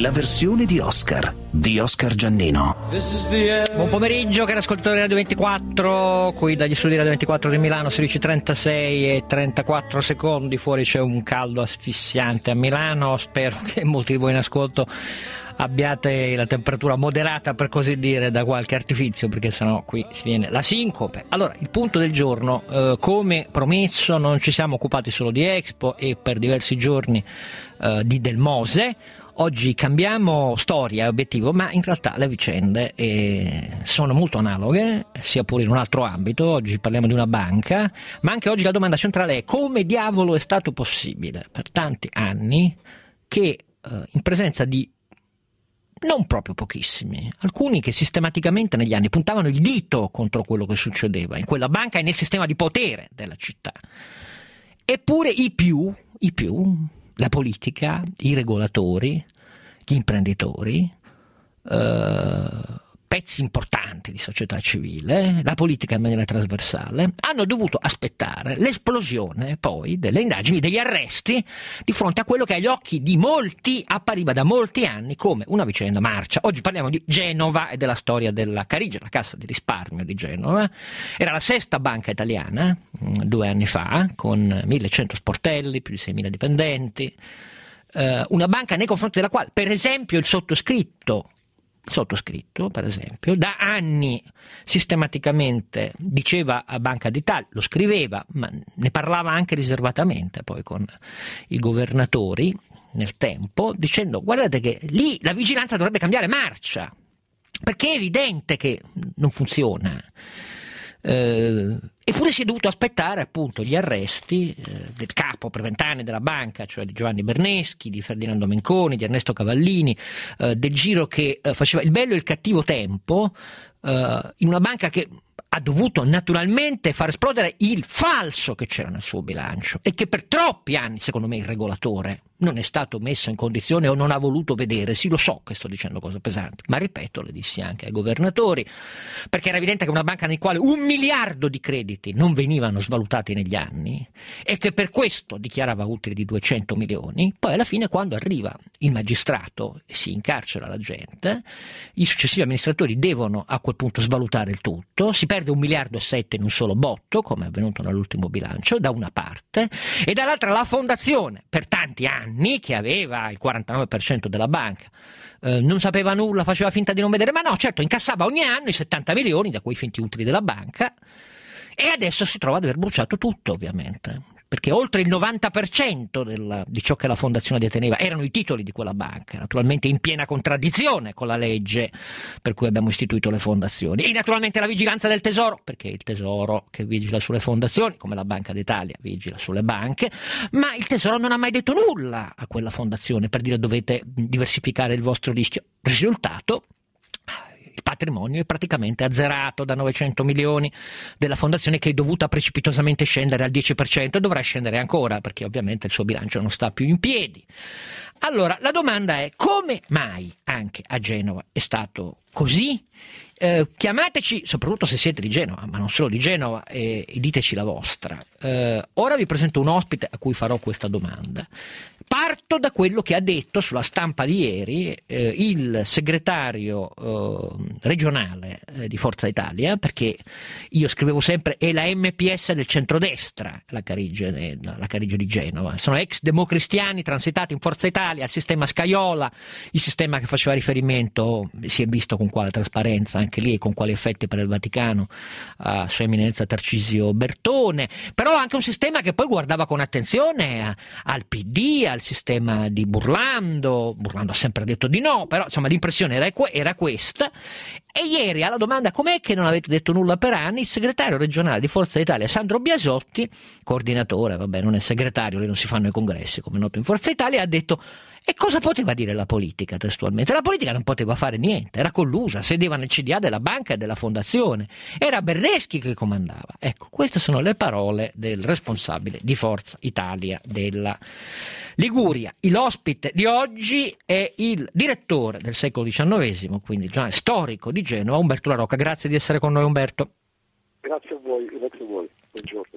la versione di Oscar Giannino. Buon pomeriggio, cari ascoltatori Radio 24, qui dagli studi Radio 24 di Milano, 16:36 e 34 secondi, fuori c'è un caldo asfissiante a Milano, spero che molti di voi in ascolto abbiate la temperatura moderata, per così dire, da qualche artifizio, perché sennò qui si viene la sincope. Allora, il punto del giorno, come promesso non ci siamo occupati solo di Expo e per diversi giorni di Del Mose. Oggi cambiamo storia e obiettivo, ma in realtà le vicende sono molto analoghe, sia pure in un altro ambito. Oggi parliamo di una banca, ma anche oggi la domanda centrale è: come diavolo è stato possibile per tanti anni che in presenza di non proprio pochissimi, alcuni che sistematicamente negli anni puntavano il dito contro quello che succedeva in quella banca e nel sistema di potere della città, eppure i più, la politica, i regolatori, gli imprenditori, pezzi importanti di società civile, la politica in maniera trasversale, hanno dovuto aspettare l'esplosione poi delle indagini, degli arresti, di fronte a quello che agli occhi di molti appariva da molti anni come una vicenda marcia. Oggi parliamo di Genova e della storia della Carige, la Cassa di risparmio di Genova. Era la sesta banca italiana 2 anni fa, con 1100 sportelli, più di 6.000 dipendenti, una banca nei confronti della quale, per esempio, il sottoscritto, per esempio, da anni sistematicamente diceva a Banca d'Italia, lo scriveva, ma ne parlava anche riservatamente poi con i governatori nel tempo, dicendo: guardate che lì la vigilanza dovrebbe cambiare marcia, perché è evidente che non funziona. Eppure si è dovuto aspettare appunto gli arresti del capo per 20 anni della banca, cioè di Giovanni Berneschi, di Ferdinando Menconi, di Ernesto Cavallini, del giro che faceva il bello e il cattivo tempo, in una banca che ha dovuto naturalmente far esplodere il falso che c'era nel suo bilancio e che per troppi anni, secondo me, il regolatore non è stato messo in condizione o non ha voluto vedere. Sì, lo so che sto dicendo cose pesanti, ma ripeto, le dissi anche ai governatori, perché era evidente che una banca nel quale 1 miliardo di crediti non venivano svalutati negli anni e che per questo dichiarava utili di 200 milioni, poi alla fine, quando arriva il magistrato e si incarcera la gente, i successivi amministratori devono a quel punto svalutare il tutto, si perde 1,7 miliardi in un solo botto, come è avvenuto nell'ultimo bilancio, da una parte, e dall'altra la fondazione, per tanti anni, che aveva il 49% della banca, non sapeva nulla, faceva finta di non vedere, ma no, certo, incassava ogni anno i 70 milioni da quei finti utili della banca, e adesso si trova ad aver bruciato tutto, ovviamente, perché oltre il 90% di ciò che la fondazione deteneva erano i titoli di quella banca, naturalmente in piena contraddizione con la legge per cui abbiamo istituito le fondazioni, e naturalmente la vigilanza del Tesoro, perché è il Tesoro che vigila sulle fondazioni, come la Banca d'Italia vigila sulle banche, ma il Tesoro non ha mai detto nulla a quella fondazione per dire: dovete diversificare il vostro rischio. Risultato: il patrimonio è praticamente azzerato da 900 milioni della fondazione, che è dovuta precipitosamente scendere al 10%, e dovrà scendere ancora perché ovviamente il suo bilancio non sta più in piedi. Allora la domanda è: come mai anche a Genova è stato così? Chiamateci, soprattutto se siete di Genova, ma non solo di Genova, e diteci la vostra. Ora vi presento un ospite a cui farò questa domanda. Parto da quello che ha detto sulla stampa di ieri il segretario regionale di Forza Italia, perché io scrivevo sempre è la MPS del centrodestra, la Carige di Genova. Sono ex democristiani transitati in Forza Italia, al sistema Scajola, il sistema che faceva riferimento, si è visto con quale trasparenza anche lì e con quali effetti per il Vaticano, a Sua Eminenza Tarcisio Bertone, però anche un sistema che poi guardava con attenzione al PD, al sistema di Burlando ha sempre detto di no, però insomma l'impressione era questa. E ieri alla domanda com'è che non avete detto nulla per anni, il segretario regionale di Forza Italia Sandro Biasotti, coordinatore, vabbè non è segretario, lì non si fanno i congressi come è noto in Forza Italia, ha detto: e cosa poteva dire la politica testualmente? La politica non poteva fare niente, era collusa, sedeva nel CDA della banca e della fondazione, era Berneschi che comandava. Ecco, queste sono le parole del responsabile di Forza Italia della Liguria. L'ospite di oggi è il direttore del secolo XIX, quindi il giornale storico di Genova, Umberto La Rocca. Grazie di essere con noi, Umberto. Grazie a voi, buongiorno.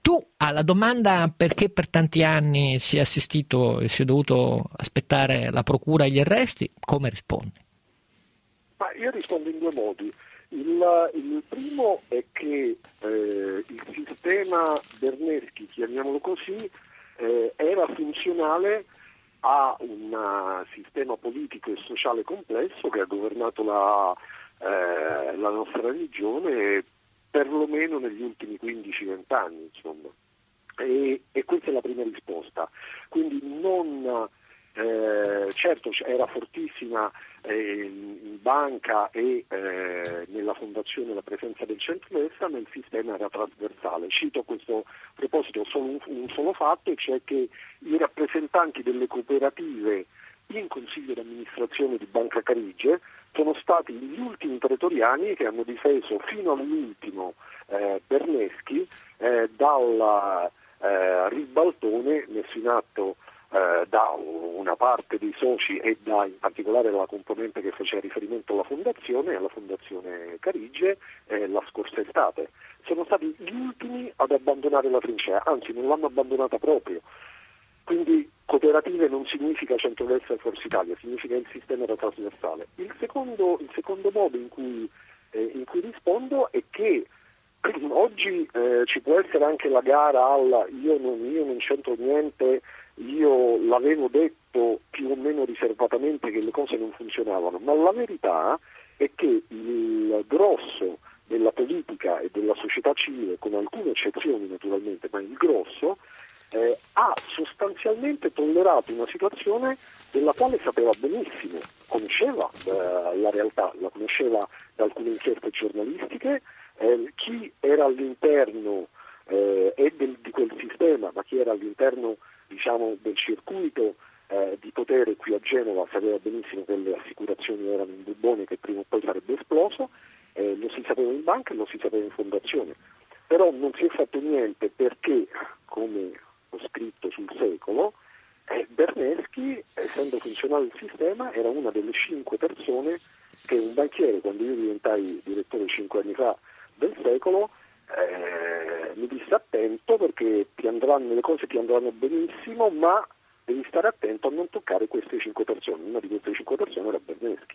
Tu alla domanda perché per tanti anni si è assistito e si è dovuto aspettare la procura e gli arresti, come rispondi? Ma io rispondo in due modi. Il primo è che il sistema Berneschi, chiamiamolo così, era funzionale a un sistema politico e sociale complesso che ha governato la nostra regione perlomeno negli ultimi 15-20 anni, insomma. E questa è la prima risposta. Quindi non certo era fortissima in banca e nella fondazione la presenza del centrodestra, ma il sistema era trasversale. Cito a questo proposito solo un solo fatto, cioè che i rappresentanti delle cooperative in consiglio di amministrazione di Banca Carige sono stati gli ultimi pretoriani che hanno difeso fino all'ultimo Berneschi dal ribaltone messo in atto da una parte dei soci e da in particolare la componente che faceva riferimento alla Fondazione Carige la scorsa estate. Sono stati gli ultimi ad abbandonare la trincea, anzi non l'hanno abbandonata proprio. Quindi cooperative non significa centrodestra e Forza Italia, significa il sistema era trasversale. Il secondo modo in cui rispondo è che oggi ci può essere anche la gara al io non c'entro niente, io l'avevo detto più o meno riservatamente che le cose non funzionavano, ma la verità è che il grosso della politica e della società civile, con alcune eccezioni naturalmente, ma il grosso, ha sostanzialmente tollerato una situazione della quale sapeva benissimo, conosceva la realtà, la conosceva da alcune inchieste giornalistiche, chi era all'interno di quel sistema, ma chi era all'interno diciamo del circuito di potere qui a Genova sapeva benissimo che le assicurazioni erano un bubbone che prima o poi sarebbe esploso, lo si sapeva in banca e lo si sapeva in fondazione, però non si è fatto niente perché, come ho scritto sul Secolo, Berneschi, essendo funzionale il sistema, era una delle 5 persone che un banchiere, quando io diventai direttore 5 anni fa del Secolo, mi disse attento perché le cose ti andranno benissimo, ma devi stare attento a non toccare queste 5 persone. Una di queste 5 persone era Berneschi.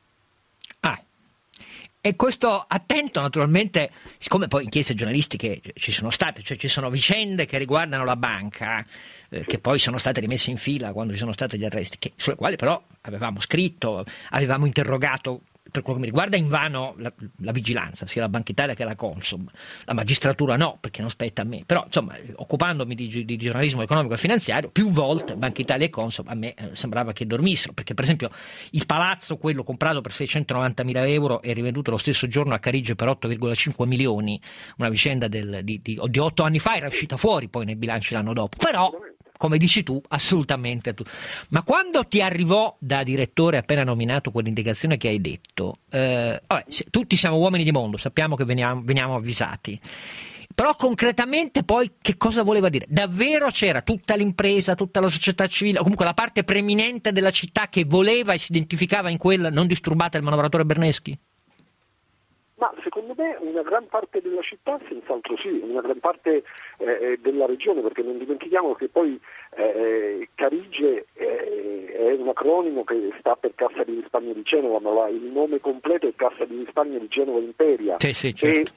E questo attento naturalmente, siccome poi inchieste giornalistiche ci sono state, cioè ci sono vicende che riguardano la banca, che poi sono state rimesse in fila quando ci sono stati gli arresti, sulle quali però avevamo scritto, avevamo interrogato, per quello che mi riguarda invano la vigilanza, sia la Banca Italia che la Consob, la magistratura no, perché non spetta a me, però insomma occupandomi di giornalismo economico e finanziario, più volte Banca Italia e Consob a me sembrava che dormissero, perché per esempio il palazzo, quello comprato per 690.000 euro e rivenduto lo stesso giorno a Carige per 8,5 milioni, una vicenda di 8 anni fa, era uscita fuori poi nei bilanci l'anno dopo, però come dici tu, assolutamente tu. Ma quando ti arrivò da direttore appena nominato quell'indicazione che hai detto, tutti siamo uomini di mondo, sappiamo che veniamo avvisati, però concretamente poi che cosa voleva dire? Davvero c'era tutta l'impresa, tutta la società civile, o comunque la parte preeminente della città che voleva e si identificava in quella non disturbata il manovratore Berneschi? Ma secondo me una gran parte della città senz'altro sì, una gran parte della regione, perché non dimentichiamo che poi Carige è un acronimo che sta per Cassa di Risparmio di Genova, ma il nome completo è Cassa di Risparmio di Genova Imperia. Sì, certo.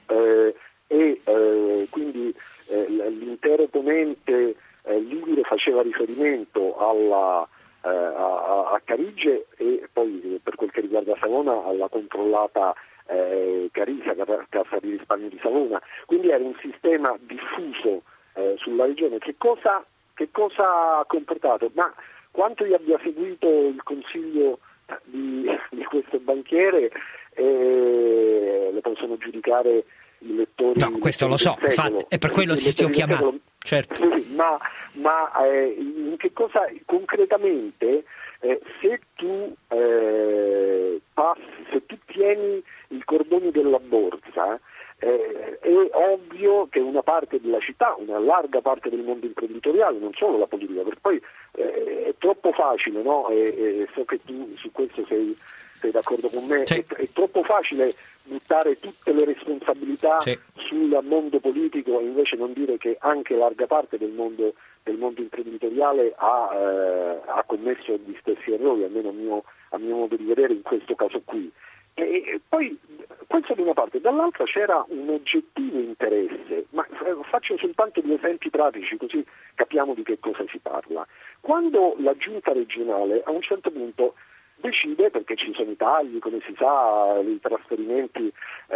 Quindi l'intero ponente Ligure faceva riferimento a Carige e poi per quel che riguarda Savona alla controllata Carisa, Cassa di Risparmio di Savona, quindi era un sistema diffuso sulla regione. Che cosa ha comportato? Ma quanto io abbia seguito il consiglio di questo banchiere lo possono giudicare i lettori. No, questo lo so, infatti, è per quello che ti ho chiamato. Certo. Sì, ma in che cosa concretamente se tu tieni il cordone della borsa, è ovvio che una parte della città, una larga parte del mondo imprenditoriale, non solo la politica, perché poi è troppo facile, no? E so che tu su questo sei sei d'accordo con me? Sì. È troppo facile buttare tutte le responsabilità sul mondo politico e invece non dire che anche larga parte del mondo imprenditoriale ha commesso gli stessi errori, almeno a mio modo di vedere in questo caso qui. E poi questo da una parte, dall'altra c'era un oggettivo interesse, ma faccio soltanto due esempi pratici così capiamo di che cosa si parla. Quando la giunta regionale a un certo punto decide, perché ci sono i tagli, come si sa, i trasferimenti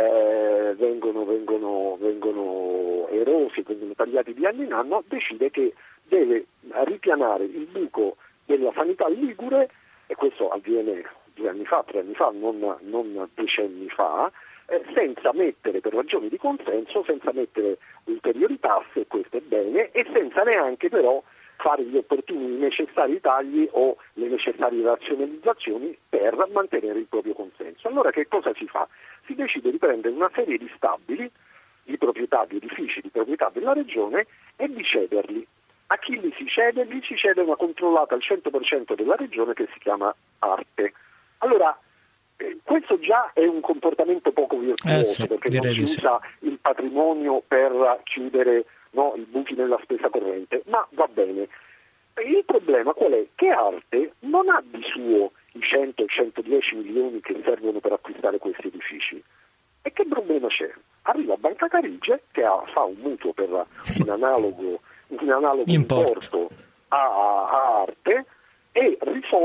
vengono erosi, vengono tagliati di anno in anno, decide che deve ripianare il buco della sanità ligure, e questo avviene 2 anni fa, 3 anni fa, non decenni fa, senza mettere, per ragioni di consenso, senza mettere ulteriori tasse, questo è bene, e senza neanche però fare gli opportuni necessari tagli o le necessarie razionalizzazioni per mantenere il proprio consenso. Allora che cosa si fa? Si decide di prendere una serie di stabili, di proprietà, di edifici di proprietà della regione e di cederli. A chi li si cede? Li si cede una controllata al 100% della regione che si chiama Arte. Allora, questo già è un comportamento poco virtuoso, perché non si usa il patrimonio per chiudere i buchi nella spesa corrente, ma va bene. Il problema qual è? Che Arte non ha di suo i 100-110 milioni che servono per acquistare questi edifici. E che problema c'è? Arriva Banca Carige che fa un mutuo per un analogo importo a Arte e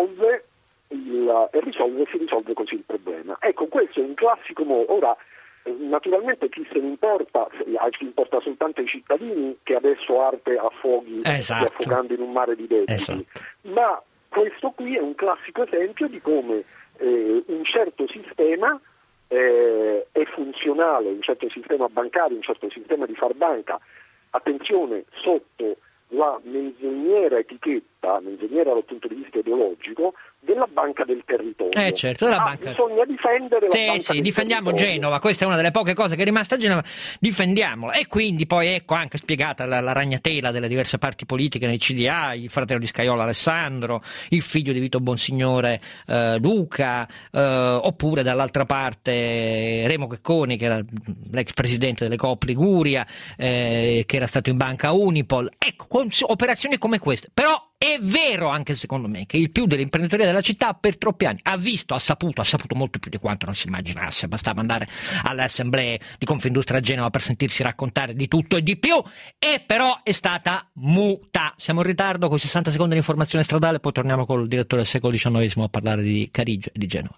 si risolve così il problema. Ecco, questo è un classico modo. Ora, naturalmente chi se ne importa, ci importa soltanto ai cittadini che adesso Arte affoghi, affogando in un mare di debiti, ma questo qui è un classico esempio di come un certo sistema è funzionale, un certo sistema bancario, un certo sistema di far banca, attenzione, sotto la menzognera etichetta, menzognera dal punto di vista ideologico, della banca del territorio. Certo, della banca. Bisogna difendere la banca del difendiamo territorio. Genova, questa è una delle poche cose che è rimasta a Genova, difendiamola. E quindi poi ecco anche spiegata la ragnatela delle diverse parti politiche nei CDA, il fratello di Scajola Alessandro, il figlio di Vito Bonsignore Luca, oppure dall'altra parte Remo Checconi, che era l'ex presidente delle Coop Liguria, che era stato in banca Unipol. Ecco, operazioni come queste. Però è vero anche secondo me che il più dell'imprenditoria della città per troppi anni ha saputo molto più di quanto non si immaginasse, bastava andare alle assemblee di Confindustria a Genova per sentirsi raccontare di tutto e di più, e però è stata muta. Siamo in ritardo con 60 secondi di informazione stradale, poi torniamo col direttore del secolo XIX a parlare di Carige e di Genova.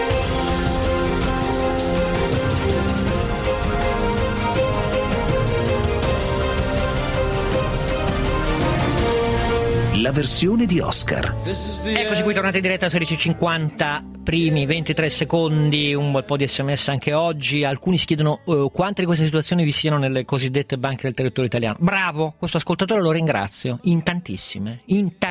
La versione di Oscar. Eccoci qui, tornati in diretta a 16:50, primi 23 secondi, un bel po' di sms anche oggi. Alcuni si chiedono quante di queste situazioni vi siano nelle cosiddette banche del territorio italiano. Bravo, questo ascoltatore lo ringrazio, in tantissime,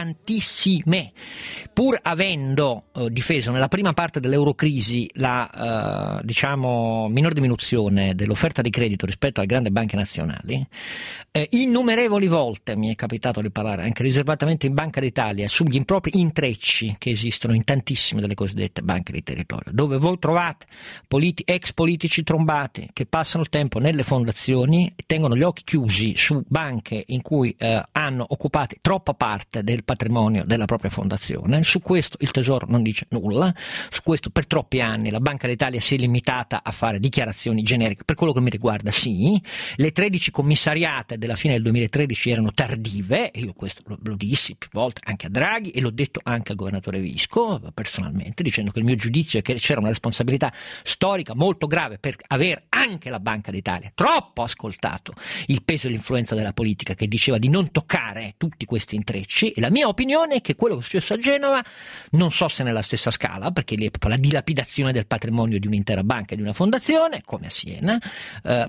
pur avendo difeso nella prima parte dell'eurocrisi la minor diminuzione dell'offerta di credito rispetto alle grandi banche nazionali. Innumerevoli volte mi è capitato di parlare anche riservatamente in Banca d'Italia sugli impropri intrecci che esistono in tantissime delle cosiddette banche di territorio, dove voi trovate ex politici trombati che passano il tempo nelle fondazioni e tengono gli occhi chiusi su banche in cui hanno occupato troppa parte del patrimonio della propria fondazione. Su questo il Tesoro non dice nulla, su questo per troppi anni la Banca d'Italia si è limitata a fare dichiarazioni generiche. Per quello che mi riguarda sì, le 13 commissariate della fine del 2013 erano tardive, e io questo lo dissi più volte anche a Draghi e l'ho detto anche al governatore Visco personalmente, dicendo che il mio giudizio è che c'era una responsabilità storica molto grave per aver anche la Banca d'Italia troppo ascoltato il peso e l'influenza della politica che diceva di non toccare tutti questi intrecci. E la mia opinione è che quello che è successo a Genova, non so se nella stessa scala, perché lì è proprio la dilapidazione del patrimonio di un'intera banca e di una fondazione come a Siena, però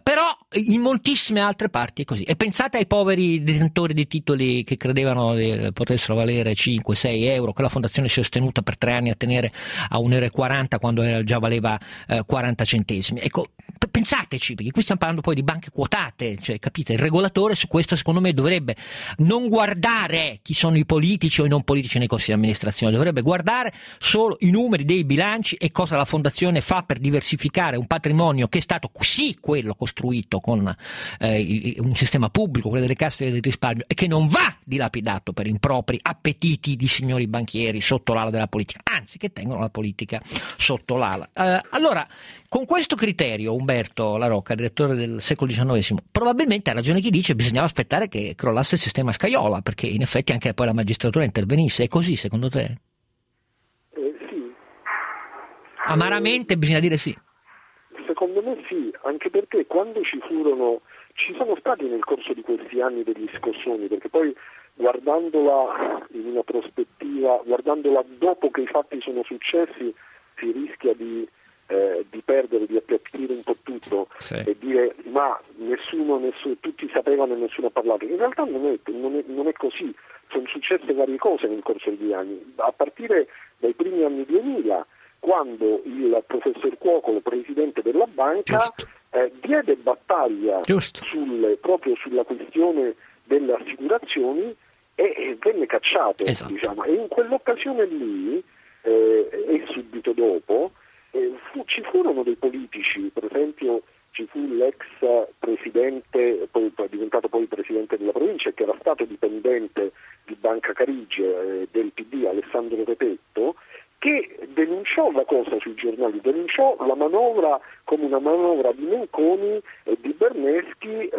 in moltissime altre parti è così. E pensate ai poveri detentori di titoli che credevano potessero valere 5-6 euro, che la fondazione si è sostenuta per 3 anni a tenere a 1,40 euro quando già valeva 40 centesimi. Ecco, pensateci, perché qui stiamo parlando poi di banche quotate, cioè, capite? Il regolatore su questo secondo me dovrebbe non guardare chi sono i politici o i non politici nei consigli di amministrazione, dovrebbe guardare solo i numeri dei bilanci e cosa la fondazione fa per diversificare un patrimonio che è stato sì quello costruito con un sistema pubblico, quello delle casse del risparmio, e che non va dilapidato per impropri appetiti di signori banchieri sotto l'ala della politica, anzi che tengono la politica sotto l'ala. Allora, con questo criterio, Umberto La Rocca, direttore del Secolo XIX, probabilmente ha ragione chi dice che bisognava aspettare che crollasse il sistema Scajola, perché in effetti anche poi la magistratura intervenisse. È così secondo te? Sì. Amaramente bisogna dire sì. Secondo me sì, anche perché quando ci sono stati nel corso di questi anni degli scossoni, perché poi guardandola in una prospettiva, guardandola dopo che i fatti sono successi, si rischia di perdere, di appiattire un po' tutto, sì, e dire ma nessuno, tutti sapevano e nessuno ha parlato. In realtà non è così, sono successe varie cose nel corso degli anni, a partire dai primi anni 2000, quando il professor Cuocolo, presidente della banca, diede battaglia proprio sulla questione delle assicurazioni e venne cacciato, esatto, diciamo. E in quell'occasione lì e subito dopo ci furono dei politici, per esempio ci fu l'ex presidente, poi diventato poi presidente della provincia, che era stato dipendente di Banca Carige del PD, Alessandro Repetto, che denunciò la cosa sui giornali, denunciò la manovra come una manovra di Menconi e di Berneschi,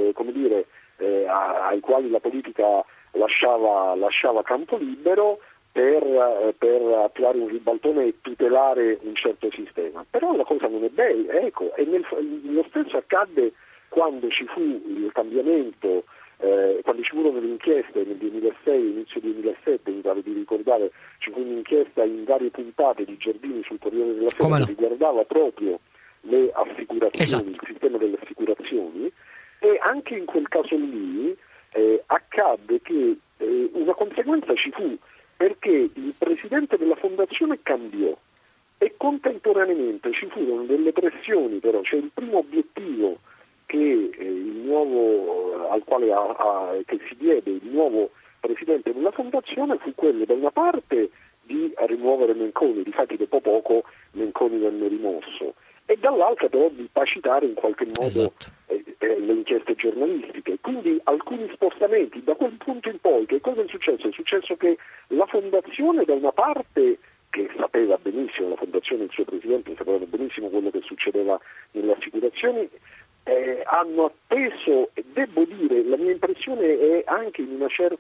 ai quali la politica lasciava campo libero per attuare un ribaltone e tutelare un certo sistema. Però la cosa non è bella, ecco, e lo stesso accadde quando ci fu il cambiamento, quando ci furono le inchieste nel 2006, inizio 2007, mi pare di ricordare, ci fu un'inchiesta in varie puntate di Giardini sul Corriere della Sera che riguardava proprio le assicurazioni, esatto, il sistema delle assicurazioni, e anche in quel caso lì accadde che una conseguenza ci fu, perché il presidente della fondazione cambiò e contemporaneamente ci furono delle pressioni, però cioè il primo obiettivo che il nuovo al quale che si diede il nuovo presidente della fondazione fu quello da una parte di rimuovere Menconi, difatti dopo poco Menconi venne rimosso, e dall'altra però di tacitare in qualche modo, esatto, le inchieste giornalistiche. Quindi alcuni spostamenti da quel punto in poi. Che cosa è successo? È successo che la fondazione da una parte, che sapeva benissimo, la fondazione e il suo presidente sapevano benissimo quello che succedeva nelle assicurazioni, hanno atteso, e devo dire, la mia impressione è anche in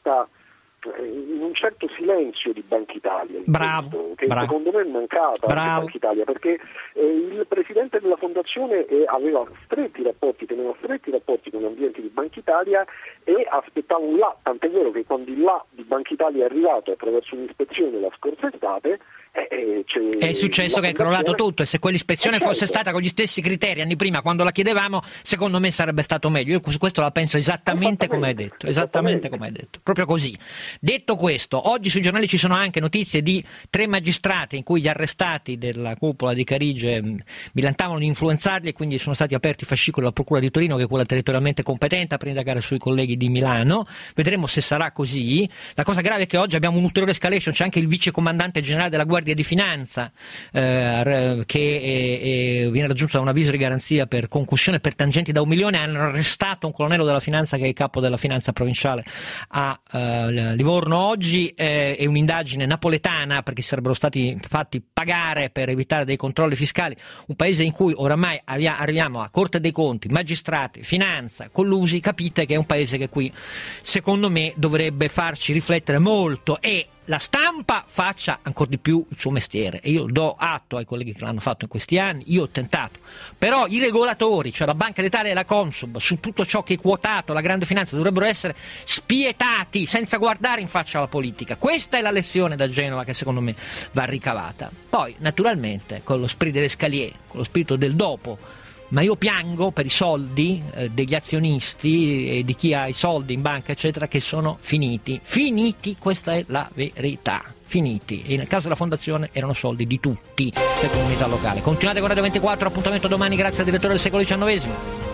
un certo silenzio di Banca Italia, che secondo me è mancata a Banca Italia, perché il presidente della fondazione teneva stretti rapporti con ambienti di Banca Italia e aspettava un là, tant'è vero che quando il là di Banca Italia è arrivato attraverso un'ispezione la scorsa estate, è successo che è crollato tutto, e se quell'ispezione fosse stata con gli stessi criteri anni prima quando la chiedevamo, secondo me sarebbe stato meglio. Io su questo la penso esattamente come hai detto, proprio così. Detto questo, oggi sui giornali ci sono anche notizie di 3 magistrati in cui gli arrestati della cupola di Carige milantavano di influenzarli, e quindi sono stati aperti fascicoli alla Procura di Torino, che è quella territorialmente competente, per indagare sui colleghi di Milano. Vedremo se sarà così. La cosa grave è che oggi abbiamo un'ulteriore escalation, c'è anche il vice comandante generale della Guardia di Finanza che viene raggiunto da un avviso di garanzia per concussione per tangenti da 1 milione. Hanno arrestato un colonnello della finanza che è il capo della finanza provinciale a Livorno oggi. È un'indagine napoletana, perché sarebbero stati fatti pagare per evitare dei controlli fiscali. Un paese in cui oramai arriviamo a Corte dei Conti, magistrati, finanza collusi. Capite che è un paese che qui secondo me dovrebbe farci riflettere molto, e la stampa faccia ancora di più il suo mestiere, e io do atto ai colleghi che l'hanno fatto in questi anni. Io ho tentato, però i regolatori, cioè la Banca d'Italia e la Consub, su tutto ciò che è quotato, la grande finanza, dovrebbero essere spietati senza guardare in faccia alla politica. Questa è la lezione da Genova che secondo me va ricavata. Poi naturalmente con lo spirito dell'escalier, con lo spirito del dopo, ma io piango per i soldi degli azionisti e di chi ha i soldi in banca eccetera, che sono finiti, questa è la verità, finiti, e nel caso della fondazione erano soldi di tutti, per comunità locale. Continuate con Radio 24, appuntamento domani, grazie al direttore del Secolo XIX.